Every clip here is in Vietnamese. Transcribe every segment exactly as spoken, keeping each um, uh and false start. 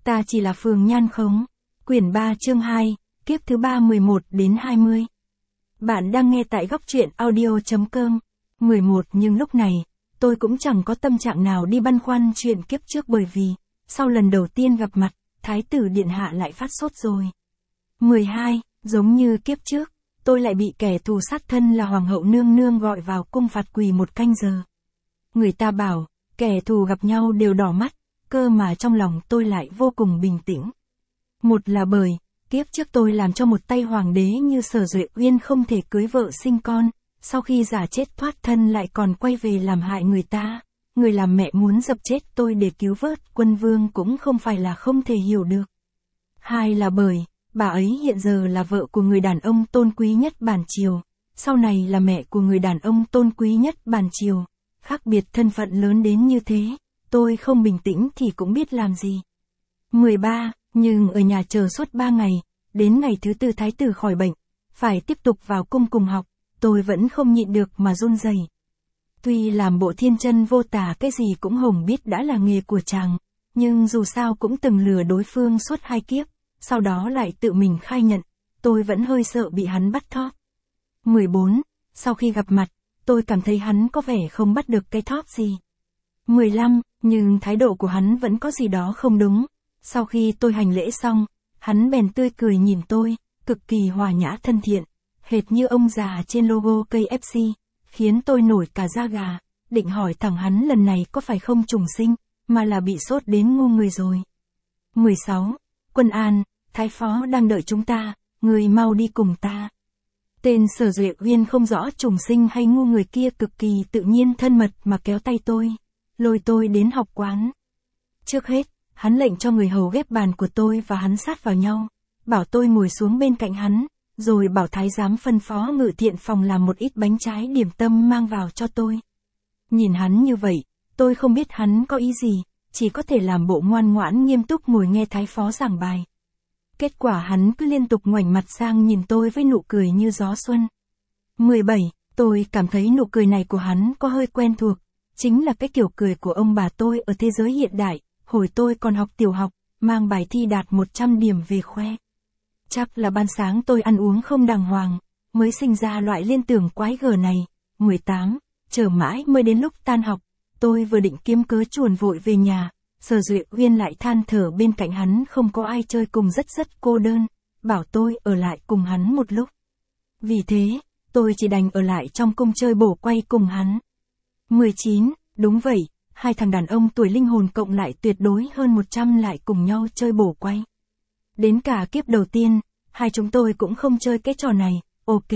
Ta chỉ là phường nhan khống. Quyển ba chương hai, kiếp thứ ba mười một đến hai mươi. Bạn đang nghe tại góc truyện audio chấm com. mười một Nhưng lúc này, tôi cũng chẳng có tâm trạng nào đi băn khoăn chuyện kiếp trước bởi vì, sau lần đầu tiên gặp mặt, Thái tử Điện Hạ lại phát sốt rồi. mười hai Giống như kiếp trước, tôi lại bị kẻ thù sát thân là Hoàng hậu nương nương gọi vào cung phạt quỳ một canh giờ. Người ta bảo, kẻ thù gặp nhau đều đỏ mắt, cơ mà trong lòng tôi lại vô cùng bình tĩnh. Một là bởi, kiếp trước tôi làm cho một tay hoàng đế như Sở Duệ Uyên không thể cưới vợ sinh con, sau khi giả chết thoát thân lại còn quay về làm hại người ta. Người làm mẹ muốn dập chết tôi để cứu vớt quân vương cũng không phải là không thể hiểu được. Hai là bởi, bà ấy hiện giờ là vợ của người đàn ông tôn quý nhất bản triều, sau này là mẹ của người đàn ông tôn quý nhất bản triều. Khác biệt thân phận lớn đến như thế, tôi không bình tĩnh thì cũng biết làm gì. mười ba Nhưng ở nhà chờ suốt ba ngày, đến ngày thứ tư thái tử khỏi bệnh, phải tiếp tục vào cung cùng học, tôi vẫn không nhịn được mà run rẩy. Tuy làm bộ thiên chân vô tả cái gì cũng hồng biết đã là nghề của chàng, nhưng dù sao cũng từng lừa đối phương suốt hai kiếp, sau đó lại tự mình khai nhận, tôi vẫn hơi sợ bị hắn bắt thóp. mười bốn Sau khi gặp mặt, tôi cảm thấy hắn có vẻ không bắt được cái thóp gì. mười lăm Nhưng thái độ của hắn vẫn có gì đó không đúng. Sau khi tôi hành lễ xong, hắn bèn tươi cười nhìn tôi, cực kỳ hòa nhã thân thiện, hệt như ông già trên logo cây ép xê, khiến tôi nổi cả da gà, định hỏi thẳng hắn lần này có phải không trùng sinh, mà là bị sốt đến ngu người rồi. mười sáu Quân An, Thái Phó đang đợi chúng ta, người mau đi cùng ta. Tên Sở Duệ Uyên không rõ trùng sinh hay ngu người kia cực kỳ tự nhiên thân mật mà kéo tay tôi, lôi tôi đến học quán. Trước hết, hắn lệnh cho người hầu ghép bàn của tôi và hắn sát vào nhau, bảo tôi ngồi xuống bên cạnh hắn, rồi bảo thái giám phân phó ngự thiện phòng làm một ít bánh trái điểm tâm mang vào cho tôi. Nhìn hắn như vậy, tôi không biết hắn có ý gì, chỉ có thể làm bộ ngoan ngoãn nghiêm túc ngồi nghe thái phó giảng bài. Kết quả hắn cứ liên tục ngoảnh mặt sang nhìn tôi với nụ cười như gió xuân. mười bảy Tôi cảm thấy nụ cười này của hắn có hơi quen thuộc, chính là cái kiểu cười của ông bà tôi ở thế giới hiện đại, hồi tôi còn học tiểu học, mang bài thi đạt một trăm điểm về khoe. Chắc là ban sáng tôi ăn uống không đàng hoàng, mới sinh ra loại liên tưởng quái gở này. mười tám Chờ mãi mới đến lúc tan học, tôi vừa định kiếm cớ chuồn vội về nhà, Sở Duệ Uyên lại than thở bên cạnh hắn không có ai chơi cùng rất rất cô đơn, bảo tôi ở lại cùng hắn một lúc. Vì thế, tôi chỉ đành ở lại trong cung chơi bổ quay cùng hắn. mười chín Đúng vậy, hai thằng đàn ông tuổi linh hồn cộng lại tuyệt đối hơn một trăm lại cùng nhau chơi bổ quay. Đến cả kiếp đầu tiên, hai chúng tôi cũng không chơi cái trò này, ok.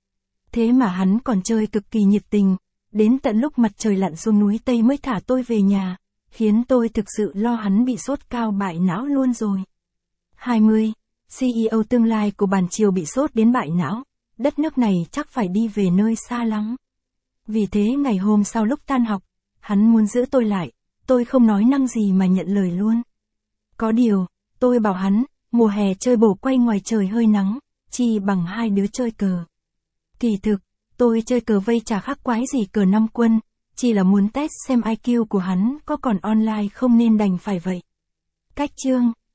Thế mà hắn còn chơi cực kỳ nhiệt tình, đến tận lúc mặt trời lặn xuống núi Tây mới thả tôi về nhà, khiến tôi thực sự lo hắn bị sốt cao bại não luôn rồi. hai mươi xê e ô tương lai của bản triều bị sốt đến bại não, đất nước này chắc phải đi về nơi xa lắm. Vì thế ngày hôm sau lúc tan học, hắn muốn giữ tôi lại, tôi không nói năng gì mà nhận lời luôn. Có điều, tôi bảo hắn, mùa hè chơi bổ quay ngoài trời hơi nắng, chi bằng hai đứa chơi cờ. Kỳ thực, tôi chơi cờ vây chả khác quái gì cờ năm quân, chỉ là muốn test xem i kiu của hắn có còn online không nên đành phải vậy. Cách chương